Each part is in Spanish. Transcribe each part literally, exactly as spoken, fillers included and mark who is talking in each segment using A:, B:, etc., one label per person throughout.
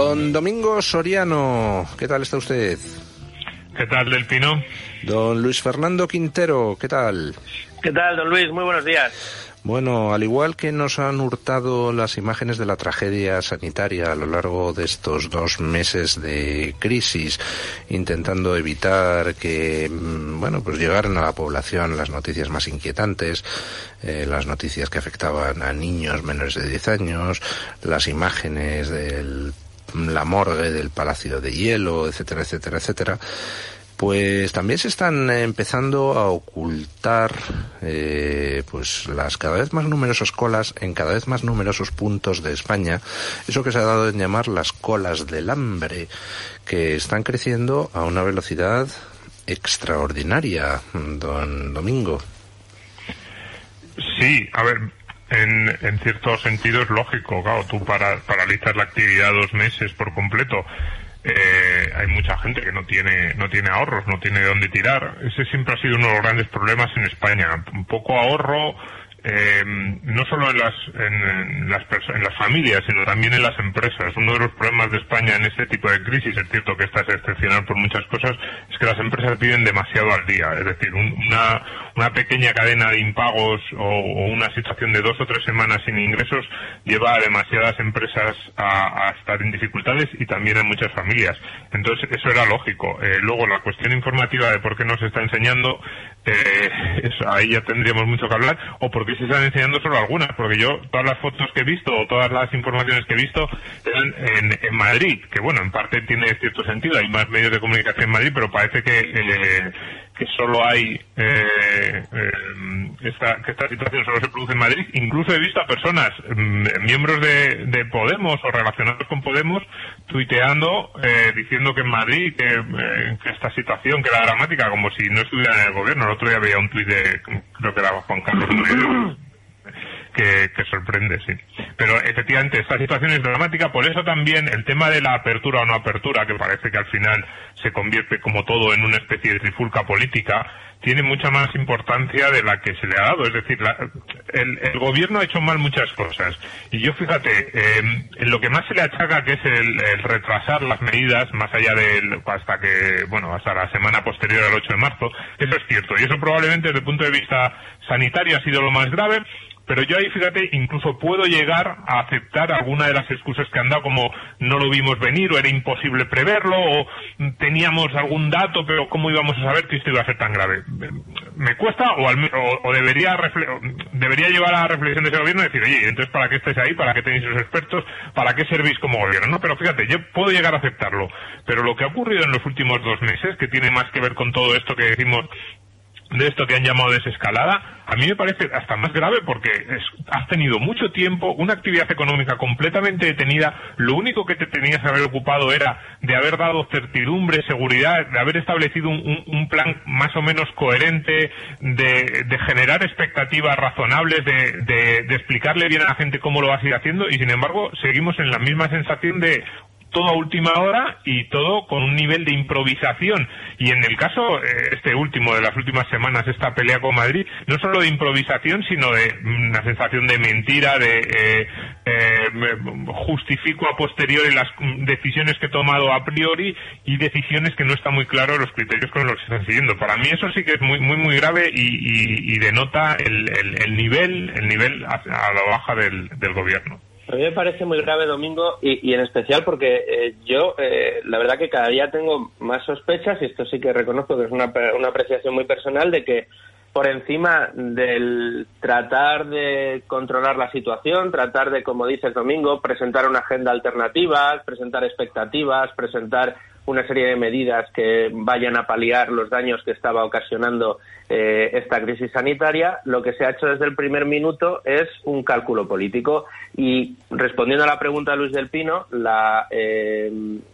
A: Don Domingo Soriano, ¿qué tal está usted?
B: ¿Qué tal, Del Pino?
A: Don Luis Fernando Quintero, ¿qué tal?
C: ¿Qué tal, don Luis? Muy buenos días.
A: Bueno, al igual que nos han hurtado las imágenes de la tragedia sanitaria a lo largo de estos dos meses de crisis, intentando evitar que, bueno, pues llegaran a la población las noticias más inquietantes, eh, las noticias que afectaban a niños menores de diez años, las imágenes de la morgue del Palacio de Hielo, etcétera, etcétera, etcétera. Pues también se están empezando a ocultar eh, pues las cada vez más numerosas colas en cada vez más numerosos puntos de España, eso que se ha dado en llamar las colas del hambre, que están creciendo a una velocidad extraordinaria, don Domingo.
B: Sí, a ver, en, en cierto sentido es lógico, claro, tú para, paralizas la actividad dos meses por completo. Eh, hay mucha gente que no tiene no tiene ahorros, no tiene dónde tirar. Ese siempre ha sido uno de los grandes problemas en España. Un poco ahorro, eh, no solo en las en, en las perso- en las familias, sino también en las empresas. Uno de los problemas de España en este tipo de crisis, es cierto que esta es excepcional por muchas cosas, es que las empresas piden demasiado al día. Es decir, un, una una pequeña cadena de impagos o, o una situación de dos o tres semanas sin ingresos lleva a demasiadas empresas a, a estar en dificultades y también a muchas familias. Entonces, eso era lógico. Eh, luego, la cuestión informativa de por qué no se está enseñando, eh, eso, ahí ya tendríamos mucho que hablar, o por qué se están enseñando solo algunas, porque yo, todas las fotos que he visto, o todas las informaciones que he visto, eran en, en Madrid, que bueno, en parte tiene cierto sentido, hay más medios de comunicación en Madrid, pero parece que, eh, que solo hay, eh, eh, esta, que esta situación solo se produce en Madrid. Incluso he visto a personas, mm, miembros de, de Podemos o relacionados con Podemos, tuiteando, eh, diciendo que en Madrid, que, eh, que esta situación que era dramática, como si no estuviera en el gobierno. El otro día veía un tuit de, creo que era Juan Carlos Moreno, que, que sorprende, sí. Pero efectivamente esta situación es dramática, por eso también el tema de la apertura o no apertura, que parece que al final se convierte como todo en una especie de trifulca política, tiene mucha más importancia de la que se le ha dado. Es decir, la, el, el gobierno ha hecho mal muchas cosas. Y yo, fíjate, eh, en lo que más se le achaca, que es el, el retrasar las medidas, más allá del, hasta que, bueno, hasta la semana posterior al ocho de marzo, eso es cierto. Y eso probablemente desde el punto de vista sanitario ha sido lo más grave. Pero yo ahí, fíjate, incluso puedo llegar a aceptar alguna de las excusas que han dado, como no lo vimos venir, o era imposible preverlo, o teníamos algún dato, pero ¿cómo íbamos a saber que esto iba a ser tan grave? Me cuesta, o, al, o, o debería refle- debería llevar a la reflexión de ese gobierno y decir, oye, entonces ¿para qué estáis ahí? ¿Para qué tenéis los expertos? ¿Para qué servís como gobierno? No, pero fíjate, yo puedo llegar a aceptarlo. Pero lo que ha ocurrido en los últimos dos meses, que tiene más que ver con todo esto que decimos, de esto que han llamado desescalada, a mí me parece hasta más grave, porque es, has tenido mucho tiempo, una actividad económica completamente detenida, lo único que te tenías que haber ocupado era de haber dado certidumbre, seguridad, de haber establecido un, un, un plan más o menos coherente, de, de generar expectativas razonables, de, de, de explicarle bien a la gente cómo lo vas a ir haciendo, y sin embargo seguimos en la misma sensación de todo a última hora y todo con un nivel de improvisación. Y en el caso, eh, este último de las últimas semanas, esta pelea con Madrid, no solo de improvisación, sino de una sensación de mentira, de eh, eh, justifico a posteriori las decisiones que he tomado a priori, y decisiones que no están muy claros los criterios con los que se están siguiendo. Para mí eso sí que es muy muy muy grave y, y, y denota el, el, el nivel el nivel a, a la baja del, del gobierno.
C: A mí me parece muy grave, Domingo, y, y en especial porque eh, yo, eh, la verdad que cada día tengo más sospechas, y esto sí que reconozco que es una, una apreciación muy personal, de que por encima del tratar de controlar la situación, tratar de, como dices, Domingo, presentar una agenda alternativa, presentar expectativas, presentar una serie de medidas que vayan a paliar los daños que estaba ocasionando eh, esta crisis sanitaria, lo que se ha hecho desde el primer minuto es un cálculo político. Y respondiendo a la pregunta de Luis del Pino, la, eh,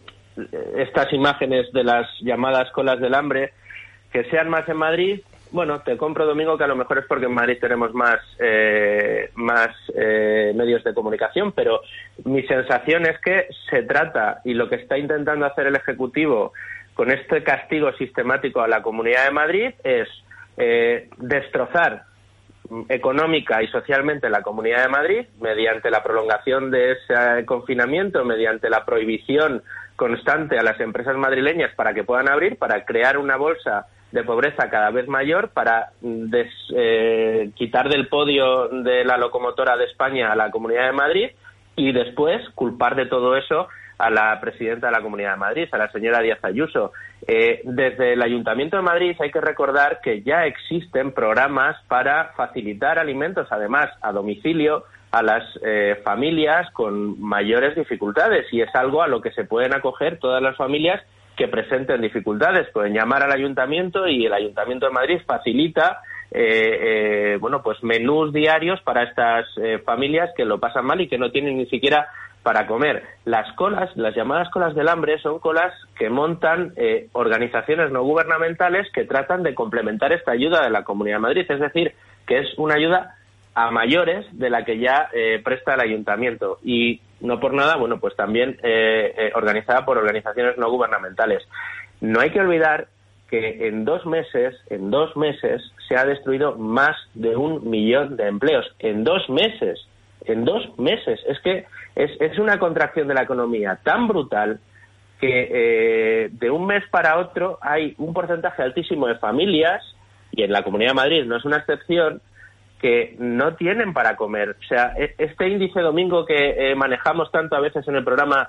C: estas imágenes de las llamadas colas del hambre, que sean más en Madrid, bueno, te compro, Domingo, que a lo mejor es porque en Madrid tenemos más eh, más eh, medios de comunicación, pero mi sensación es que se trata, y lo que está intentando hacer el Ejecutivo con este castigo sistemático a la Comunidad de Madrid, es eh, destrozar económica y socialmente en la Comunidad de Madrid, mediante la prolongación de ese confinamiento, mediante la prohibición constante a las empresas madrileñas para que puedan abrir, para crear una bolsa de pobreza cada vez mayor, para des, eh, quitar del podio de la locomotora de España a la Comunidad de Madrid y después culpar de todo eso a la presidenta de la Comunidad de Madrid, a la señora Díaz Ayuso. Eh, desde el Ayuntamiento de Madrid hay que recordar que ya existen programas para facilitar alimentos, además a domicilio, a las eh, familias con mayores dificultades, y es algo a lo que se pueden acoger todas las familias que presenten dificultades. Pueden llamar al Ayuntamiento y el Ayuntamiento de Madrid facilita eh, eh, bueno, pues menús diarios para estas eh, familias que lo pasan mal y que no tienen ni siquiera para comer. Las colas, las llamadas colas del hambre, son colas que montan eh, organizaciones no gubernamentales que tratan de complementar esta ayuda de la Comunidad de Madrid, es decir, que es una ayuda a mayores de la que ya eh, presta el Ayuntamiento, y no por nada, bueno, pues también eh, eh, organizada por organizaciones no gubernamentales. No hay que olvidar que en dos meses, en dos meses, se ha destruido más de un millón de empleos. En dos meses, en dos meses. Es que es, es una contracción de la economía tan brutal que eh, de un mes para otro hay un porcentaje altísimo de familias, y en la Comunidad de Madrid no es una excepción, que no tienen para comer. O sea, este índice domingo que eh, manejamos tanto a veces en el programa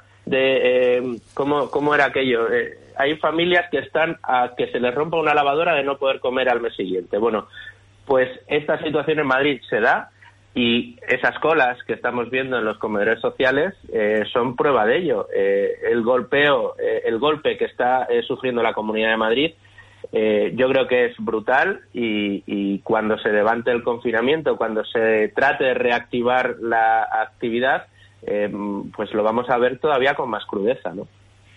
C: de eh, cómo, cómo era aquello, eh, hay familias que están a que se les rompa una lavadora de no poder comer al mes siguiente. Bueno, pues esta situación en Madrid se da, y esas colas que estamos viendo en los comedores sociales eh, son prueba de ello. Eh, el golpeo, eh, el golpe que está eh, sufriendo la Comunidad de Madrid, Eh, yo creo que es brutal, y, y cuando se levante el confinamiento, cuando se trate de reactivar la actividad, eh, pues lo vamos a ver todavía con más crudeza, ¿no?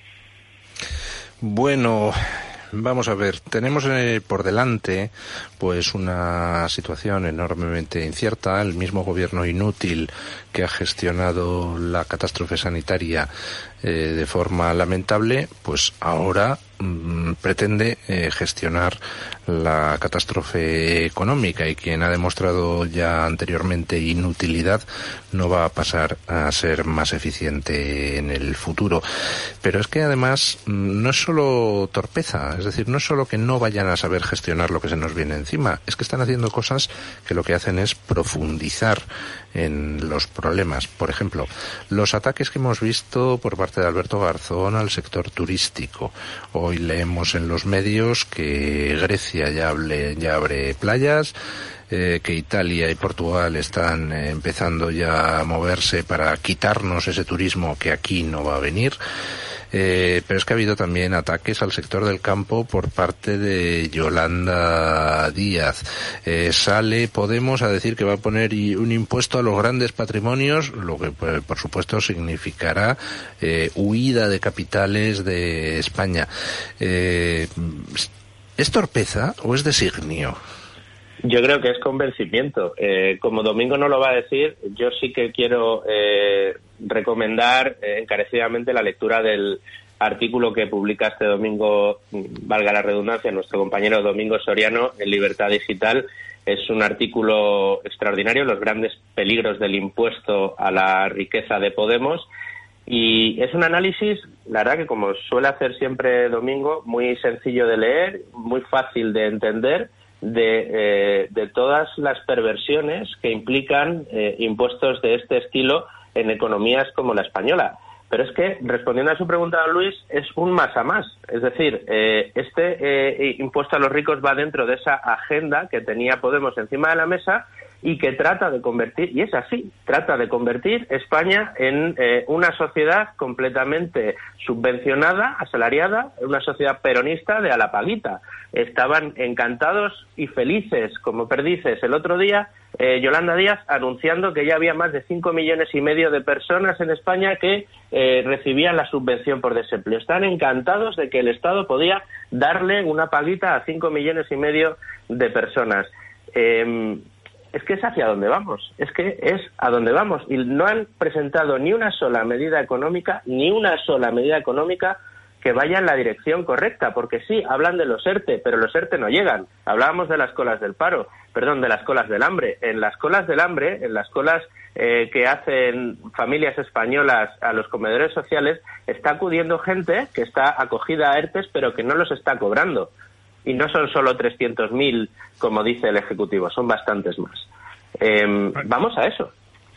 A: Bueno, vamos a ver, tenemos eh, por delante pues una situación enormemente incierta. El mismo gobierno inútil que ha gestionado la catástrofe sanitaria eh, de forma lamentable, pues ahora mmm, pretende eh, gestionar la catástrofe económica, y quien ha demostrado ya anteriormente inutilidad no va a pasar a ser más eficiente en el futuro. Pero es que además no es solo torpeza, es decir, no es solo que no vayan a saber gestionar lo que se nos viene encima, es que están haciendo cosas que lo que hacen es profundizar en los problemas. Por ejemplo, los ataques que hemos visto por parte de Alberto Garzón al sector turístico. Hoy leemos en los medios que Grecia ya, hable, ya abre playas, eh, que Italia y Portugal están eh, empezando ya a moverse para quitarnos ese turismo que aquí no va a venir. Eh, pero es que ha habido también ataques al sector del campo por parte de Yolanda Díaz. Eh, sale Podemos a decir que va a poner un impuesto a los grandes patrimonios, lo que por supuesto significará eh, huida de capitales de España. Eh, ¿Es torpeza o es designio?
C: Yo creo que es convencimiento. Eh, como Domingo no lo va a decir, yo sí que quiero eh, recomendar eh, encarecidamente la lectura del artículo que publica este domingo, valga la redundancia, nuestro compañero Domingo Soriano en Libertad Digital. Es un artículo extraordinario, los grandes peligros del impuesto a la riqueza de Podemos, y es un análisis, la verdad que como suele hacer siempre Domingo, muy sencillo de leer, muy fácil de entender, de, eh, de todas las perversiones que implican eh, impuestos de este estilo en economías como la española. Pero es que, respondiendo a su pregunta, don Luis, es un más a más. Es decir, eh, este eh, impuesto a los ricos va dentro de esa agenda que tenía Podemos encima de la mesa y que trata de convertir, y es así, trata de convertir España en eh, una sociedad completamente subvencionada, asalariada, una sociedad peronista de a la paguita. Estaban encantados y felices como perdices el otro día eh, Yolanda Díaz anunciando que ya había más de cinco millones y medio de personas en España que eh, recibían la subvención por desempleo. Están encantados de que el Estado podía darle una paguita a cinco millones y medio de personas. Eh, Es que es hacia dónde vamos, es que es a dónde vamos. Y no han presentado ni una sola medida económica, ni una sola medida económica que vaya en la dirección correcta, porque sí, hablan de los ERTE, pero los ERTE no llegan. Hablábamos de las colas del paro, perdón, de las colas del hambre. En las colas del hambre, en las colas eh, que hacen familias españolas a los comedores sociales, está acudiendo gente que está acogida a ERTEs, pero que no los está cobrando. Y no son solo trescientos mil, como dice el Ejecutivo, son bastantes más. Eh, vamos a eso.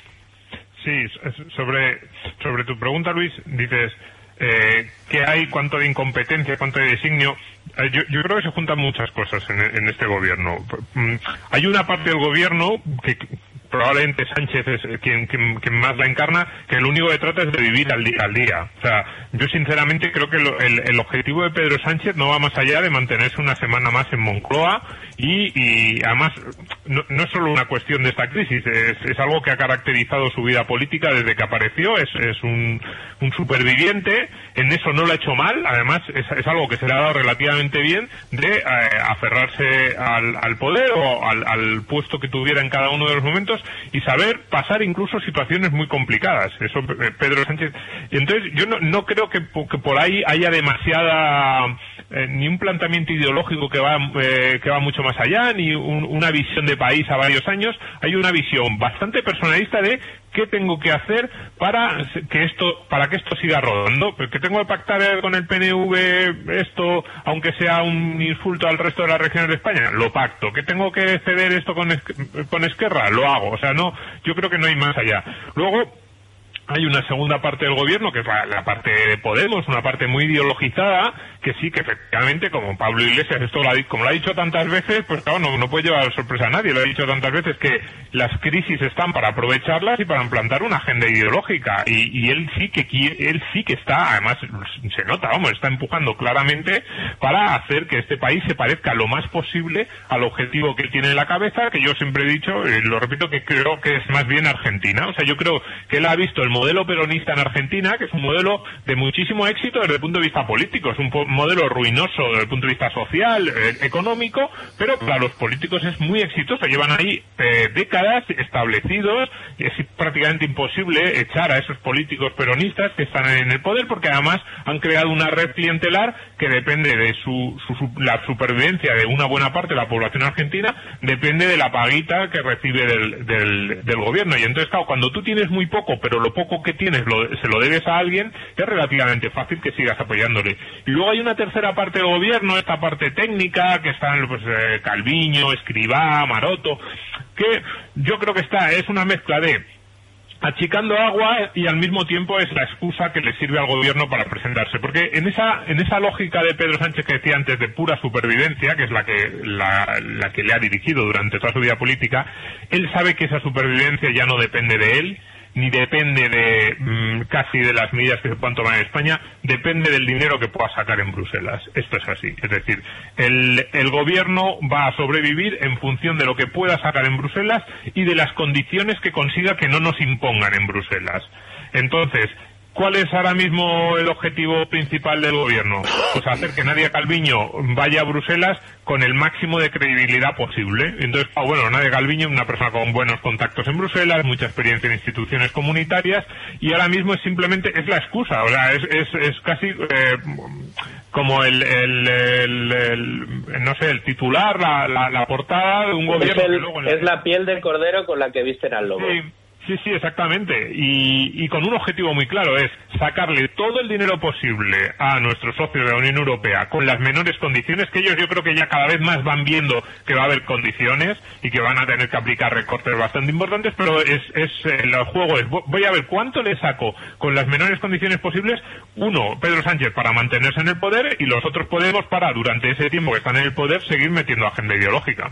B: Sí, sobre, sobre tu pregunta, Luis, dices... Eh, ¿qué hay? ¿Cuánto de incompetencia? ¿Cuánto de designio? Eh, yo, yo creo que se juntan muchas cosas en, en este gobierno. Mm, hay una parte del gobierno que probablemente Sánchez es quien, quien, quien más la encarna, que lo único que trata es de vivir al día, al día. O sea, yo sinceramente creo que lo, el, el objetivo de Pedro Sánchez no va más allá de mantenerse una semana más en Moncloa y, y además no, no es solo una cuestión de esta crisis, es, es algo que ha caracterizado su vida política desde que apareció, es, es un, un superviviente, en eso no lo ha hecho mal, además es, es algo que se le ha dado relativamente bien de eh, aferrarse al, al poder o al, al puesto que tuviera en cada uno de los momentos y saber pasar incluso situaciones muy complicadas. Eso eh, Pedro Sánchez. Y entonces yo no, no creo que, que por ahí haya demasiada eh, ni un planteamiento ideológico que va eh, que va mucho más allá, ni un, una visión de país a varios años. Hay una visión bastante personalista de qué tengo que hacer para que esto para que esto siga rodando, que tengo que pactar con el P N V esto, aunque sea un insulto al resto de las regiones de España, lo pacto, que tengo que ceder esto con, con Esquerra, lo hago. O sea, no, yo creo que no hay más allá. Luego hay una segunda parte del gobierno, que es la, la parte de Podemos, una parte muy ideologizada, que sí, que efectivamente, como Pablo Iglesias, esto lo ha, como lo ha dicho tantas veces, pues claro, no, no puede llevar sorpresa a nadie, lo ha dicho tantas veces, que las crisis están para aprovecharlas y para implantar una agenda ideológica, y, y él sí que él sí que está, además se nota, vamos, está empujando claramente para hacer que este país se parezca lo más posible al objetivo que él tiene en la cabeza, que yo siempre he dicho, eh, lo repito, que creo que es más bien Argentina. O sea, yo creo que él ha visto el modelo peronista en Argentina, que es un modelo de muchísimo éxito desde el punto de vista político, es un modelo ruinoso desde el punto de vista social, eh, económico, pero para los políticos es muy exitoso. Llevan ahí eh, décadas establecidos, y es prácticamente imposible echar a esos políticos peronistas que están en el poder, porque además han creado una red clientelar que depende de su, su, su la supervivencia de una buena parte de la población argentina, depende de la paguita que recibe del, del, del gobierno. Y entonces, claro, cuando tú tienes muy poco, pero lo poco que tienes lo, se lo debes a alguien, es relativamente fácil que sigas apoyándole. Y luego hay una tercera parte del gobierno, esta parte técnica, que están pues, eh, Calviño, Escrivá, Maroto, que yo creo que está, es una mezcla de achicando agua y al mismo tiempo es la excusa que le sirve al gobierno para presentarse, porque en esa en esa lógica de Pedro Sánchez que decía antes de pura supervivencia, que es la que la, la que le ha dirigido durante toda su vida política, él sabe que esa supervivencia ya no depende de él, ni depende de mmm, casi de las medidas que se puedan tomar en España, depende del dinero que pueda sacar en Bruselas. Esto es así. Es decir, el, el gobierno va a sobrevivir en función de lo que pueda sacar en Bruselas y de las condiciones que consiga que no nos impongan en Bruselas. Entonces, ¿cuál es ahora mismo el objetivo principal del gobierno? Pues hacer que Nadia Calviño vaya a Bruselas con el máximo de credibilidad posible. Entonces, ah, bueno, Nadia Calviño, una persona con buenos contactos en Bruselas, mucha experiencia en instituciones comunitarias, y ahora mismo es simplemente, es la excusa, o sea, es, es, es casi eh, como el, el, el, el, no sé, el titular, la, la, la portada de un gobierno.
C: Es, el,
B: que luego el...
C: es la piel del cordero con la que visten al lobo.
B: Sí. Sí, sí, exactamente. Y, y con un objetivo muy claro, es sacarle todo el dinero posible a nuestros socios de la Unión Europea con las menores condiciones, que ellos yo creo que ya cada vez más van viendo que va a haber condiciones y que van a tener que aplicar recortes bastante importantes, pero es, es el juego es, voy a ver cuánto le saco con las menores condiciones posibles, uno, Pedro Sánchez para mantenerse en el poder, y los otros Podemos para, durante ese tiempo que están en el poder, seguir metiendo agenda ideológica.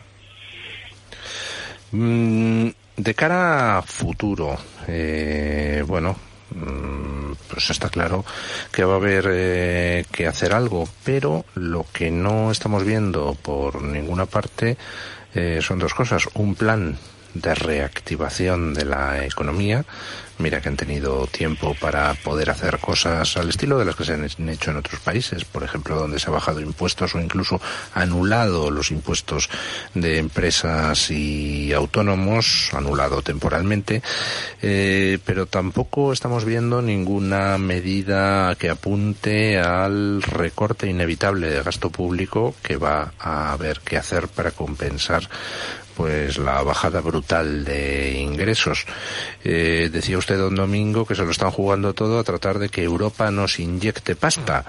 A: Mm. De cara a futuro, eh, bueno, pues está claro que va a haber eh, que hacer algo, pero lo que no estamos viendo por ninguna parte eh, son dos cosas. Un plan de reactivación de la economía. Mira que han tenido tiempo para poder hacer cosas al estilo de las que se han hecho en otros países, por ejemplo, donde se ha bajado impuestos o incluso anulado los impuestos de empresas y autónomos, anulado temporalmente, eh, pero tampoco estamos viendo ninguna medida que apunte al recorte inevitable de gasto público que va a haber que hacer para compensar pues la bajada brutal de ingresos. Eh, decía usted, don Domingo, que se lo están jugando todo a tratar de que Europa nos inyecte pasta.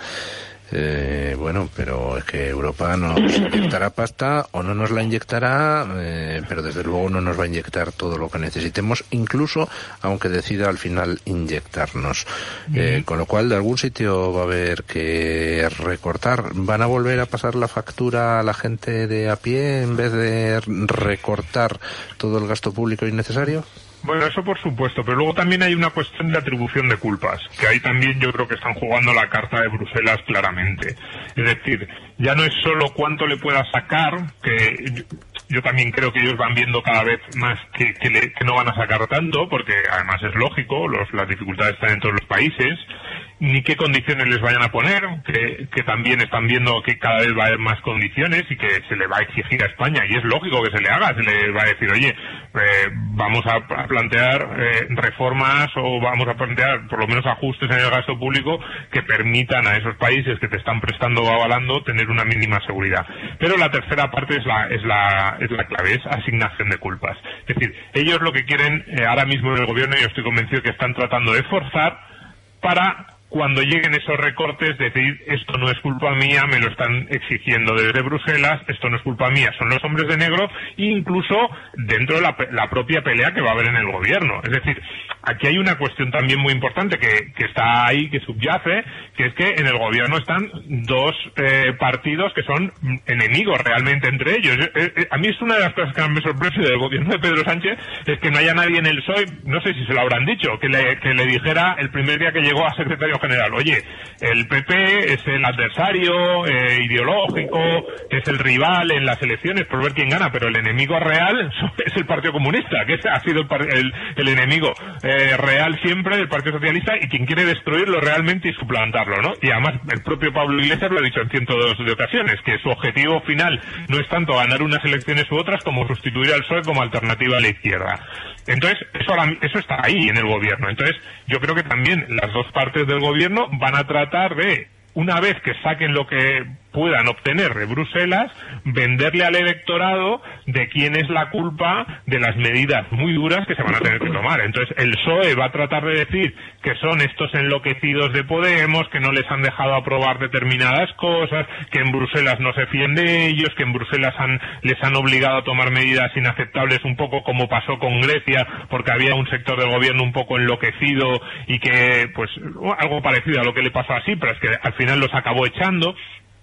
A: Eh, bueno, pero es que Europa nos inyectará pasta o no nos la inyectará, eh, pero desde luego no nos va a inyectar todo lo que necesitemos, incluso aunque decida al final inyectarnos. Eh, con lo cual, de algún sitio va a haber que recortar. ¿Van a volver a pasar la factura a la gente de a pie en vez de recortar todo el gasto público innecesario?
B: Bueno, eso por supuesto, pero luego también hay una cuestión de atribución de culpas, que ahí también yo creo que están jugando la carta de Bruselas claramente. Es decir, ya no es solo cuánto le pueda sacar, que yo, yo también creo que ellos van viendo cada vez más que, que, le, que no van a sacar tanto, porque además es lógico, los, las dificultades están en todos los países, ni qué condiciones les vayan a poner, que, que también están viendo que cada vez va a haber más condiciones y que se le va a exigir a España, y es lógico que se le haga, se le va a decir, oye, eh, vamos a, a plantear eh, reformas o vamos a plantear por lo menos ajustes en el gasto público que permitan a esos países que te están prestando o avalando tener una mínima seguridad. Pero la tercera parte es la, es la, es la clave, es asignación de culpas. Es decir, ellos lo que quieren eh, ahora mismo en el gobierno, y yo estoy convencido que están tratando de forzar para cuando lleguen esos recortes, decir, esto no es culpa mía, me lo están exigiendo desde Bruselas, esto no es culpa mía, son los hombres de negro, incluso dentro de la, la propia pelea que va a haber en el gobierno. Es decir, aquí hay una cuestión también muy importante que, que está ahí, que subyace, que es que en el gobierno están dos eh, partidos que son enemigos realmente entre ellos. Eh, eh, a mí es una de las cosas que me sorprende del gobierno de Pedro Sánchez, es que no haya nadie en el P S O E, no sé si se lo habrán dicho, que le, que le dijera el primer día que llegó a secretario general, oye, el P P es el adversario eh, ideológico, es el rival en las elecciones por ver quién gana, pero el enemigo real es el Partido Comunista, que ese ha sido el, el, el enemigo eh, real siempre del Partido Socialista, y quien quiere destruirlo realmente y suplantarlo, ¿no? Y además el propio Pablo Iglesias lo ha dicho en cientos de ocasiones, que su objetivo final no es tanto ganar unas elecciones u otras como sustituir al P S O E como alternativa a la izquierda. Entonces, eso, eso está ahí en el gobierno. Entonces, yo creo que también las dos partes del gobierno van a tratar de, una vez que saquen lo que puedan obtener de Bruselas, venderle al electorado de quién es la culpa de las medidas muy duras que se van a tener que tomar. Entonces, el P S O E va a tratar de decir que son estos enloquecidos de Podemos, que no les han dejado aprobar determinadas cosas, que en Bruselas no se fíen de ellos, que en Bruselas han, les han obligado a tomar medidas inaceptables, un poco como pasó con Grecia, porque había un sector del gobierno un poco enloquecido y que, pues, algo parecido a lo que le pasó a Tsipras, que al final los acabó echando.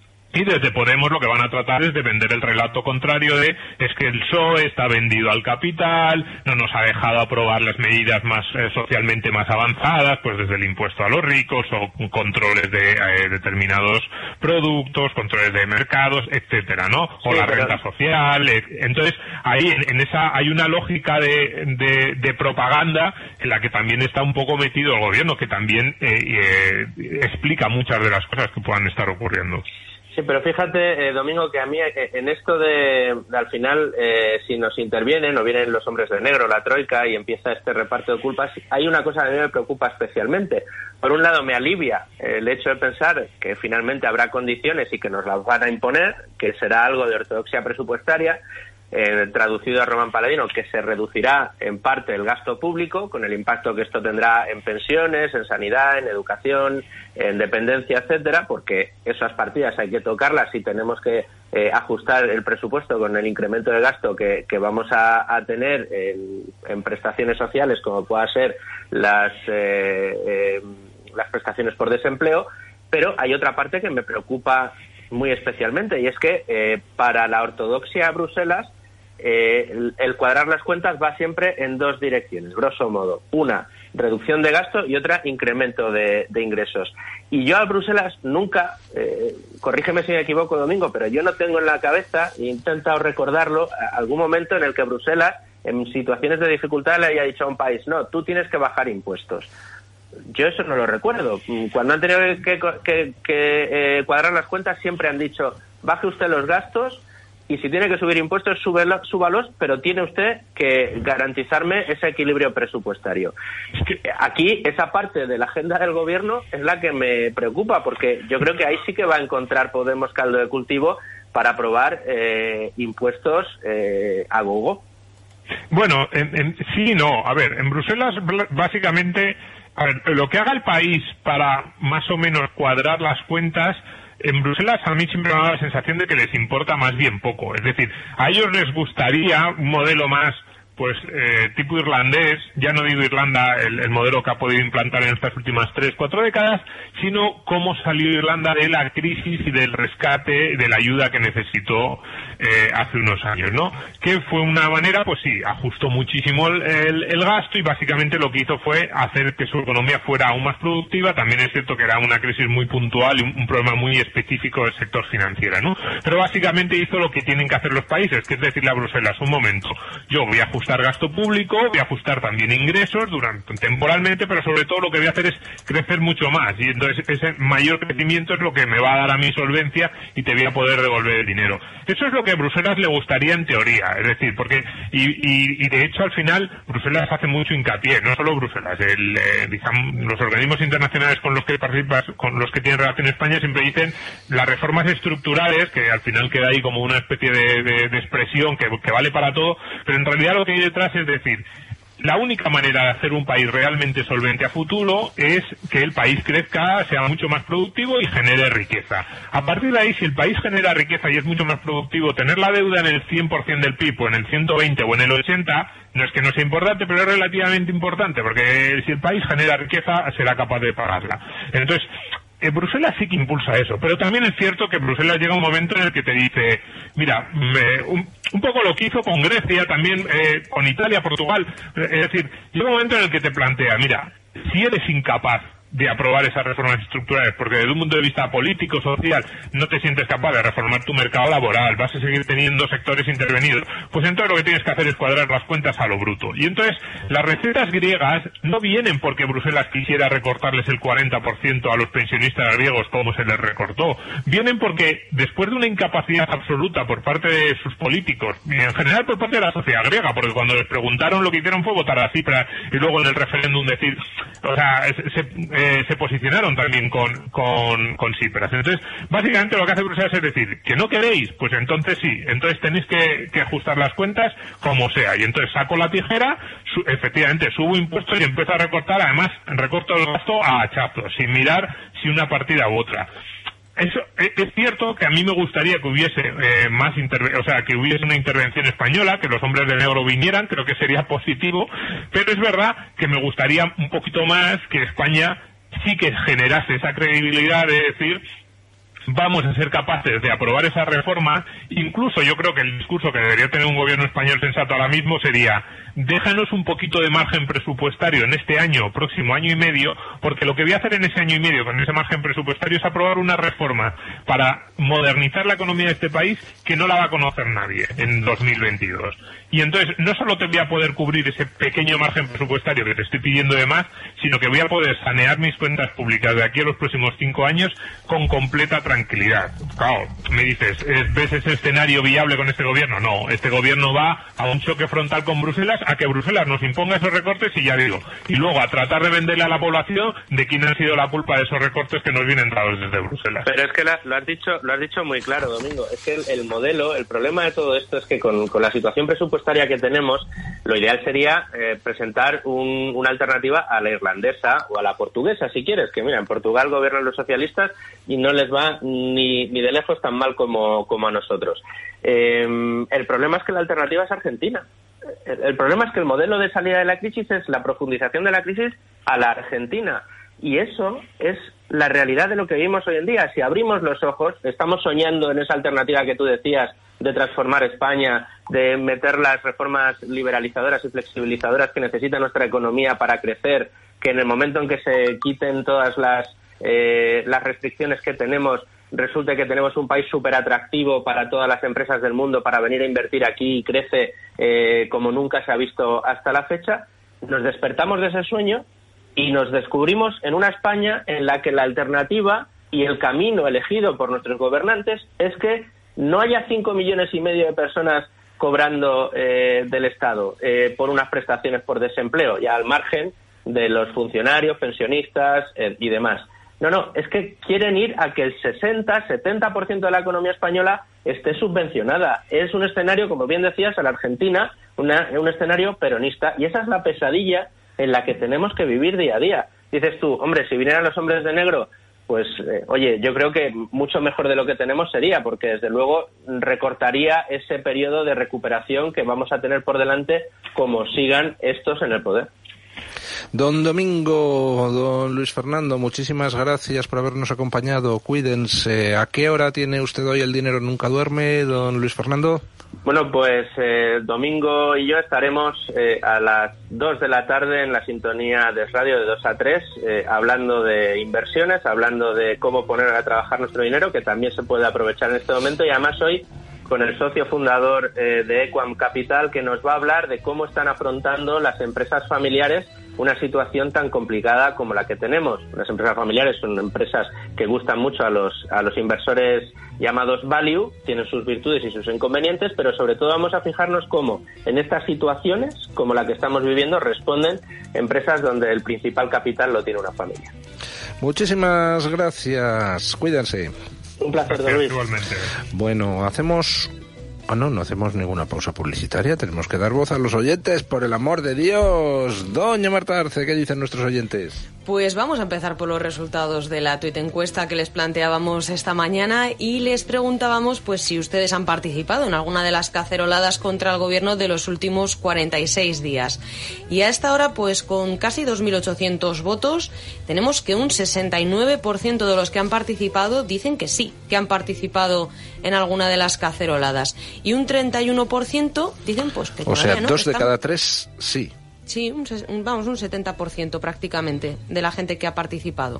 B: Y desde Podemos lo que van a tratar es de vender el relato contrario de es que el P S O E está vendido al capital, no nos ha dejado aprobar las medidas más eh, socialmente más avanzadas, pues desde el impuesto a los ricos o controles de eh, determinados productos, controles de mercados, etcétera, ¿no? O sí, la pero... renta social. Eh, entonces, ahí en, en esa hay una lógica de, de, de propaganda en la que también está un poco metido el gobierno, que también eh, eh, explica muchas de las cosas que puedan estar ocurriendo.
C: Sí, pero fíjate, eh, Domingo, que a mí eh, en esto de, de al final, eh, si nos intervienen o vienen los hombres de negro, la troika, y empieza este reparto de culpas, hay una cosa que a mí me preocupa especialmente. Por un lado, me alivia el hecho de pensar que finalmente habrá condiciones y que nos las van a imponer, que será algo de ortodoxia presupuestaria, Eh, traducido a Román Paladino, que se reducirá en parte el gasto público con el impacto que esto tendrá en pensiones, en sanidad, en educación, en dependencia, etcétera, porque esas partidas hay que tocarlas y tenemos que eh, ajustar el presupuesto con el incremento de gasto que, que vamos a, a tener en, en prestaciones sociales, como pueda ser las eh, eh, las prestaciones por desempleo. Pero hay otra parte que me preocupa muy especialmente, y es que eh, para la ortodoxia Bruselas Eh, el, el cuadrar las cuentas va siempre en dos direcciones, grosso modo. Una, reducción de gasto, y otra, incremento de, de ingresos. Y yo a Bruselas nunca, eh, corrígeme si me equivoco, Domingo, pero yo no tengo en la cabeza, he intentado recordarlo, algún momento en el que Bruselas en situaciones de dificultad le haya dicho a un país, no, tú tienes que bajar impuestos. Yo eso no lo recuerdo. Cuando han tenido que, que, que eh, cuadrar las cuentas siempre han dicho, baje usted los gastos y si tiene que subir impuestos, súbelo, súbalos, pero tiene usted que garantizarme ese equilibrio presupuestario. Aquí, esa parte de la agenda del gobierno es la que me preocupa, porque yo creo que ahí sí que va a encontrar Podemos caldo de cultivo para aprobar eh, impuestos eh, a gogo.
B: Bueno, en, en, sí y no. A ver, en Bruselas, básicamente, a ver, lo que haga el país para más o menos cuadrar las cuentas, en Bruselas a mí siempre me da la sensación de que les importa más bien poco. Es decir, a ellos les gustaría un modelo más, pues, eh, tipo irlandés, ya no digo Irlanda, el, el modelo que ha podido implantar en estas últimas tres, cuatro décadas, sino cómo salió Irlanda de la crisis y del rescate, de la ayuda que necesitó eh, hace unos años, ¿no? Que fue una manera, pues sí, ajustó muchísimo el, el, el gasto y básicamente lo que hizo fue hacer que su economía fuera aún más productiva. También es cierto que era una crisis muy puntual y un, un problema muy específico del sector financiero, ¿no? Pero básicamente hizo lo que tienen que hacer los países, que es decirle a Bruselas, un momento, yo voy a ajustar gasto público, voy a ajustar también ingresos durante temporalmente, pero sobre todo lo que voy a hacer es crecer mucho más y entonces ese mayor crecimiento es lo que me va a dar a mi solvencia y te voy a poder devolver el dinero. Eso es lo que a Bruselas le gustaría en teoría, es decir, porque y, y, y de hecho al final Bruselas hace mucho hincapié, no solo Bruselas, el, eh, digamos, los organismos internacionales con los que participas, con los que tienen relación España siempre dicen las reformas estructurales, que al final queda ahí como una especie de, de, de expresión que, que vale para todo, pero en realidad lo que hay detrás es decir, la única manera de hacer un país realmente solvente a futuro es que el país crezca, sea mucho más productivo y genere riqueza. A partir de ahí, si el país genera riqueza y es mucho más productivo, tener la deuda en el cien por ciento del P I B o en el ciento veinte o en el ochenta, no es que no sea importante, pero es relativamente importante, porque si el país genera riqueza, será capaz de pagarla. Entonces, Eh, Bruselas sí que impulsa eso, pero también es cierto que Bruselas llega un momento en el que te dice, mira, me, un, un poco lo que hizo con Grecia, también eh, con Italia, Portugal, es decir, llega un momento en el que te plantea, mira, si eres incapaz de aprobar esas reformas estructurales, porque desde un punto de vista político, social, no te sientes capaz de reformar tu mercado laboral, vas a seguir teniendo sectores intervenidos, pues entonces lo que tienes que hacer es cuadrar las cuentas a lo bruto. Y entonces, las recetas griegas no vienen porque Bruselas quisiera recortarles el cuarenta por ciento a los pensionistas griegos como se les recortó, vienen porque después de una incapacidad absoluta por parte de sus políticos, y en general por parte de la sociedad griega, porque cuando les preguntaron lo que hicieron fue votar a Tsipras y luego en el referéndum decir, o sea, se, eh, se posicionaron también con, con, con Tsipras. Entonces, básicamente lo que hace Bruselas es decir, que no queréis, pues entonces sí, entonces tenéis que, que ajustar las cuentas como sea. Y entonces saco la tijera, su, efectivamente subo impuestos y empiezo a recortar, además recorto el gasto a hachazos, sin mirar si una partida u otra. Eso es, es cierto que a mí me gustaría que hubiese eh, más interve- o sea, que hubiese una intervención española, que los hombres de negro vinieran, creo que sería positivo, pero es verdad que me gustaría un poquito más que España sí que generase esa credibilidad de decir, vamos a ser capaces de aprobar esa reforma. Incluso yo creo que el discurso que debería tener un gobierno español sensato ahora mismo sería, déjanos un poquito de margen presupuestario en este año, próximo año y medio, porque lo que voy a hacer en ese año y medio con ese margen presupuestario es aprobar una reforma para modernizar la economía de este país que no la va a conocer nadie en dos mil veintidós. Y entonces no solo te voy a poder cubrir ese pequeño margen presupuestario que te estoy pidiendo de más, sino que voy a poder sanear mis cuentas públicas de aquí a los próximos cinco años con completa tranquilidad. Claro, me dices, ¿ves ese escenario viable con este gobierno? No, este gobierno va a un choque frontal con Bruselas, a que Bruselas nos imponga esos recortes y ya digo, y luego a tratar de venderle a la población de quién ha sido la culpa de esos recortes que nos vienen dados desde Bruselas.
C: Pero es que la, lo has dicho lo has dicho muy claro, Domingo, es que el, el modelo, el problema de todo esto es que con, con la situación presupuestaria que tenemos, lo ideal sería eh, presentar un, una alternativa a la irlandesa o a la portuguesa, si quieres, que mira, en Portugal gobiernan los socialistas y no les va ni, ni de lejos tan mal como, como a nosotros. Eh, el problema es que la alternativa es Argentina. El, el problema es que el modelo de salida de la crisis es la profundización de la crisis a la Argentina. Y eso es la realidad de lo que vivimos hoy en día. Si abrimos los ojos, estamos soñando en esa alternativa que tú decías de transformar España, de meter las reformas liberalizadoras y flexibilizadoras que necesita nuestra economía para crecer, que en el momento en que se quiten todas las, eh, las restricciones que tenemos, resulte que tenemos un país súper atractivo para todas las empresas del mundo para venir a invertir aquí y crece eh, como nunca se ha visto hasta la fecha, nos despertamos de ese sueño y nos descubrimos en una España en la que la alternativa y el camino elegido por nuestros gobernantes es que no haya cinco millones y medio de personas cobrando eh, del Estado eh, por unas prestaciones por desempleo, ya al margen de los funcionarios, pensionistas eh, y demás. No, no, es que quieren ir a que el sesenta, setenta por ciento de la economía española esté subvencionada. Es un escenario, como bien decías, a la Argentina, una, un escenario peronista, y esa es la pesadilla en la que tenemos que vivir día a día. Dices tú, hombre, si vinieran los hombres de negro, pues, eh, oye, yo creo que mucho mejor de lo que tenemos sería, porque desde luego recortaría ese periodo de recuperación que vamos a tener por delante como sigan estos en el poder.
A: Don Domingo, don Luis Fernando, muchísimas gracias por habernos acompañado. Cuídense. ¿A qué hora tiene usted hoy el Dinero Nunca Duerme, don Luis Fernando?
C: Bueno, pues eh, Domingo y yo estaremos eh, a las dos de la tarde en la sintonía de radio de dos a tres, eh, hablando de inversiones, hablando de cómo poner a trabajar nuestro dinero, que también se puede aprovechar en este momento, y además hoy con el socio fundador eh, de Equam Capital, que nos va a hablar de cómo están afrontando las empresas familiares una situación tan complicada como la que tenemos. Las empresas familiares son empresas que gustan mucho a los a los inversores llamados value, tienen sus virtudes y sus inconvenientes, pero sobre todo vamos a fijarnos cómo en estas situaciones, como la que estamos viviendo, responden empresas donde el principal capital lo tiene una familia.
A: Muchísimas gracias. Cuídense.
C: Un placer, don Luis.
B: Igualmente.
A: Bueno, hacemos... Ah, no, no hacemos ninguna pausa publicitaria. Tenemos que dar voz a los oyentes, por el amor de Dios. Doña Marta Arce, ¿qué dicen nuestros oyentes?
D: Pues vamos a empezar por los resultados de la tuit encuesta que les planteábamos esta mañana y les preguntábamos pues si ustedes han participado en alguna de las caceroladas contra el gobierno de los últimos cuarenta y seis días. Y a esta hora, pues con casi dos mil ochocientos votos, tenemos que un sesenta y nueve por ciento de los que han participado dicen que sí, que han participado en alguna de las caceroladas. Y un treinta y uno por ciento dicen pues que
A: o sea,
D: no,
A: dos de
D: están...
A: cada tres sí.
D: Sí, un, vamos, un setenta por ciento prácticamente de la gente que ha participado.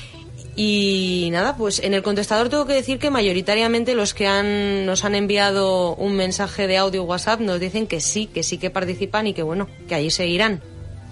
D: Y nada, pues en el contestador tengo que decir que mayoritariamente los que han nos han enviado un mensaje de audio WhatsApp nos dicen que sí, que sí que participan y que bueno, que allí seguirán.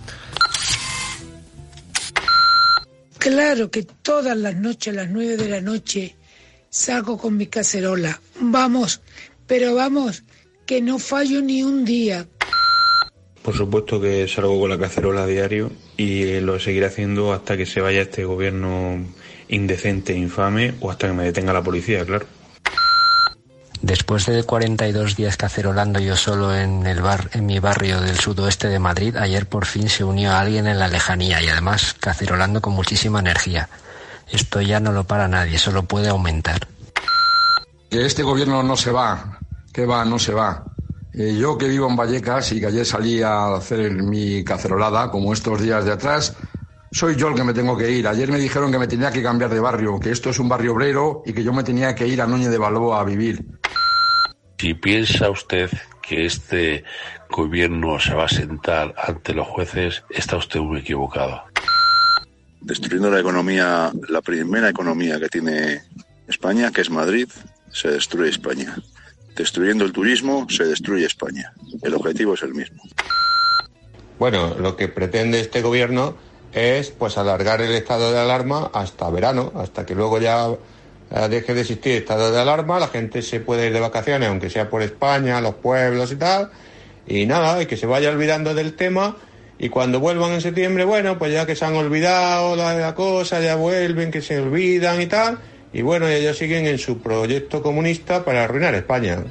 E: Claro que todas las noches a las nueve de la noche salgo con mi cacerola. Vamos, pero vamos, que no fallo ni un día.
F: Por supuesto que salgo con la cacerola a diario y lo seguiré haciendo hasta que se vaya este gobierno indecente, infame, o hasta que me detenga la policía, claro.
G: Después de cuarenta y dos días cacerolando yo solo en el bar, en mi barrio del sudoeste de Madrid, ayer por fin se unió a alguien en la lejanía y además cacerolando con muchísima energía. Esto ya no lo para nadie, solo puede aumentar.
H: Que este gobierno no se va, que va, no se va. Eh, yo que vivo en Vallecas y que ayer salí a hacer mi cacerolada, como estos días de atrás, soy yo el que me tengo que ir. Ayer me dijeron que me tenía que cambiar de barrio, que esto es un barrio obrero y que yo me tenía que ir a Núñez de Balboa a vivir.
I: Si piensa usted que este gobierno se va a sentar ante los jueces, está usted muy equivocado.
J: Destruyendo la economía, la primera economía que tiene España, que es Madrid, se destruye España. Destruyendo el turismo, se destruye España. El objetivo es el mismo.
K: Bueno, lo que pretende este gobierno es pues alargar el estado de alarma hasta verano, hasta que luego ya deje de existir estado de alarma, la gente se puede ir de vacaciones, aunque sea por España, los pueblos y tal, y nada, y que se vaya olvidando del tema, y cuando vuelvan en septiembre, bueno, pues ya que se han olvidado la, la cosa, ya vuelven, que se olvidan y tal, y bueno, ellos siguen en su proyecto comunista para arruinar España.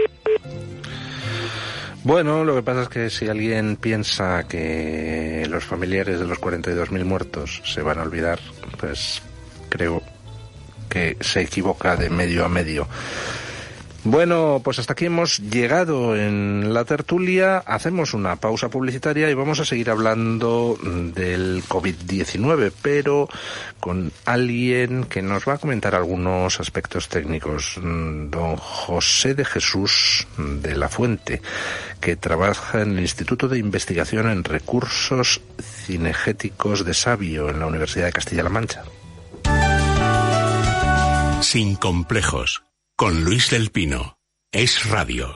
A: Bueno, lo que pasa es que si alguien piensa que los familiares de los cuarenta y dos mil muertos se van a olvidar, pues creo que se equivoca de medio a medio. Bueno, pues hasta aquí hemos llegado en la tertulia. Hacemos una pausa publicitaria y vamos a seguir hablando del covid diecinueve, pero con alguien que nos va a comentar algunos aspectos técnicos. Don José de Jesús de la Fuente, que trabaja en el Instituto de Investigación en Recursos Cinegéticos de Sabio en la Universidad de Castilla-La Mancha.
L: Sin complejos, con Luis del Pino. Es Radio.